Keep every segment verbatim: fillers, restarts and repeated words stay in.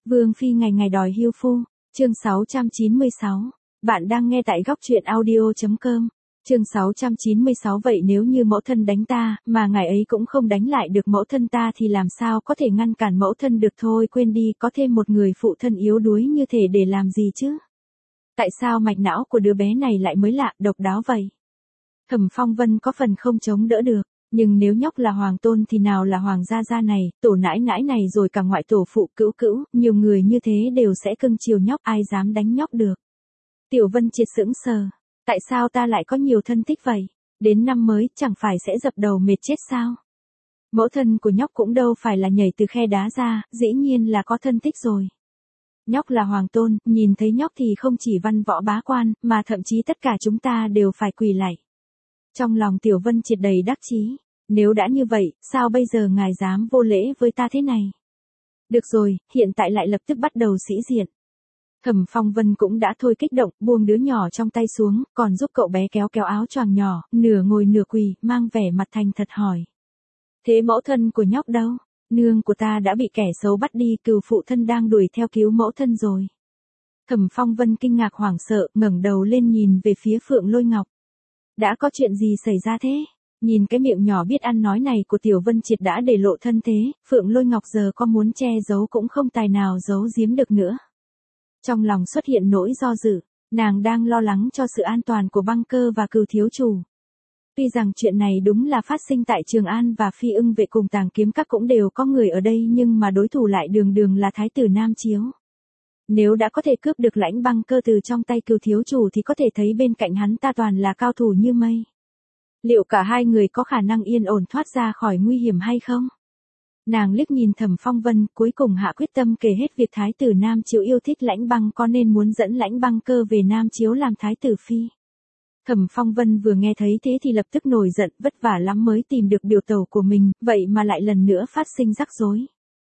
Vương phi ngày ngày đòi hưu phu, chương sáu trăm chín mươi sáu. Bạn đang nghe tại góc truyện audio.com. Chương sáu trăm chín mươi sáu. Vậy nếu như mẫu thân đánh ta, mà ngài ấy cũng không đánh lại được mẫu thân ta thì làm sao có thể ngăn cản mẫu thân được? Thôi quên đi, có thêm một người phụ thân yếu đuối như thể để làm gì chứ? Tại sao mạch não của đứa bé này lại mới lạ, độc đáo vậy? Thẩm Phong Vân có phần không chống đỡ được, nhưng nếu nhóc là hoàng tôn thì nào là hoàng gia gia này, tổ nãi nãi này rồi cả ngoại tổ phụ cữu cữu, nhiều người như thế đều sẽ cưng chiều nhóc, ai dám đánh nhóc được. Tiểu Vân Triệt sững sờ, tại sao ta lại có nhiều thân thích vậy? Đến năm mới chẳng phải sẽ dập đầu mệt chết sao? Mẫu thân của nhóc cũng đâu phải là nhảy từ khe đá ra, dĩ nhiên là có thân thích rồi. Nhóc là hoàng tôn, nhìn thấy nhóc thì không chỉ văn võ bá quan, mà thậm chí tất cả chúng ta đều phải quỳ lạy. Trong lòng Tiểu Vân Triệt đầy đắc chí, nếu đã như vậy, sao bây giờ ngài dám vô lễ với ta thế này? Được rồi, hiện tại lại lập tức bắt đầu sĩ diện. Thẩm Phong Vân cũng đã thôi kích động, buông đứa nhỏ trong tay xuống, còn giúp cậu bé kéo kéo áo choàng nhỏ, nửa ngồi nửa quỳ, mang vẻ mặt thành thật hỏi. Thế mẫu thân của nhóc đâu? Nương của ta đã bị kẻ xấu bắt đi, cừu phụ thân đang đuổi theo cứu mẫu thân rồi. Thẩm Phong Vân kinh ngạc hoảng sợ, ngẩng đầu lên nhìn về phía Phượng Lôi Ngọc. Đã có chuyện gì xảy ra thế? Nhìn cái miệng nhỏ biết ăn nói này của Tiểu Vân Triệt đã để lộ thân thế, Phượng Lôi Ngọc giờ có muốn che giấu cũng không tài nào giấu giếm được nữa. Trong lòng xuất hiện nỗi do dự, nàng đang lo lắng cho sự an toàn của Băng Cơ và Cừu thiếu chủ. Tuy rằng chuyện này đúng là phát sinh tại Trường An và Phi Ưng Vệ cùng Tàng Kiếm Các cũng đều có người ở đây, nhưng mà đối thủ lại đường đường là Thái tử Nam Chiếu. Nếu đã có thể cướp được Lãnh Băng Cơ từ trong tay Cừu thiếu chủ thì có thể thấy bên cạnh hắn ta toàn là cao thủ như mây. Liệu cả hai người có khả năng yên ổn thoát ra khỏi nguy hiểm hay không? Nàng liếc nhìn Thẩm Phong Vân, cuối cùng hạ quyết tâm kể hết việc Thái tử Nam Chiếu yêu thích Lãnh Băng có nên muốn dẫn Lãnh Băng Cơ về Nam Chiếu làm Thái tử Phi. Thẩm Phong Vân vừa nghe thấy thế thì lập tức nổi giận, vất vả lắm mới tìm được biểu tẩu của mình, vậy mà lại lần nữa phát sinh rắc rối.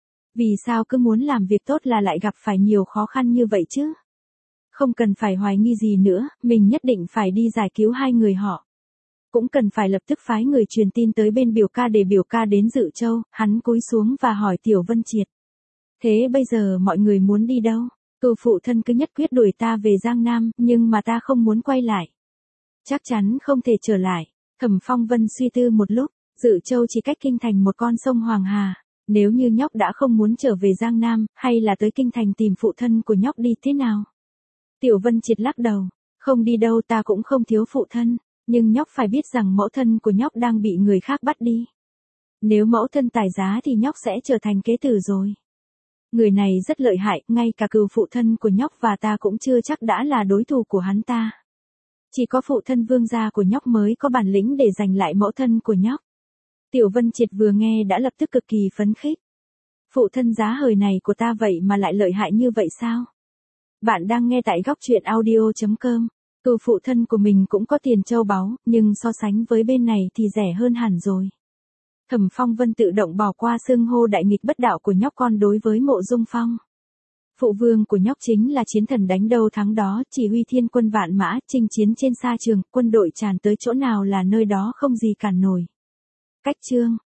Vì sao cứ muốn làm việc tốt là lại gặp phải nhiều khó khăn như vậy chứ? Không cần phải hoài nghi gì nữa, mình nhất định phải đi giải cứu hai người họ. Cũng cần phải lập tức phái người truyền tin tới bên biểu ca để biểu ca đến Dự Châu. Hắn cúi xuống và hỏi Tiểu Vân Triệt. Thế bây giờ mọi người muốn đi đâu? Cừu phụ thân cứ nhất quyết đuổi ta về Giang Nam, nhưng mà ta không muốn quay lại. Chắc chắn không thể trở lại. Thẩm Phong Vân suy tư một lúc, Dự Châu chỉ cách kinh thành một con sông Hoàng Hà. Nếu như nhóc đã không muốn trở về Giang Nam, hay là tới kinh thành tìm phụ thân của nhóc đi thế nào? Tiểu Vân Triệt lắc đầu, không đi đâu, ta cũng không thiếu phụ thân, nhưng nhóc phải biết rằng mẫu thân của nhóc đang bị người khác bắt đi. Nếu mẫu thân tài giá thì nhóc sẽ trở thành kế tử rồi. Người này rất lợi hại, ngay cả cừu phụ thân của nhóc và ta cũng chưa chắc đã là đối thủ của hắn ta. Chỉ có phụ thân vương gia của nhóc mới có bản lĩnh để giành lại mẫu thân của nhóc. Tiểu Vân Triệt vừa nghe đã lập tức cực kỳ phấn khích. Phụ thân giá hời này của ta vậy mà lại lợi hại như vậy sao? Bạn đang nghe tại góc truyện audio.com. Cừu phụ thân của mình cũng có tiền châu báu, nhưng so sánh với bên này thì rẻ hơn hẳn rồi. Thẩm Phong Vân tự động bỏ qua xưng hô đại nghịch bất đạo của nhóc con đối với Mộ Dung Phong. Phụ vương của nhóc chính là chiến thần đánh đâu thắng đó, chỉ huy thiên quân vạn mã, chinh chiến trên sa trường, quân đội tràn tới chỗ nào là nơi đó không gì cản nổi. Cách chương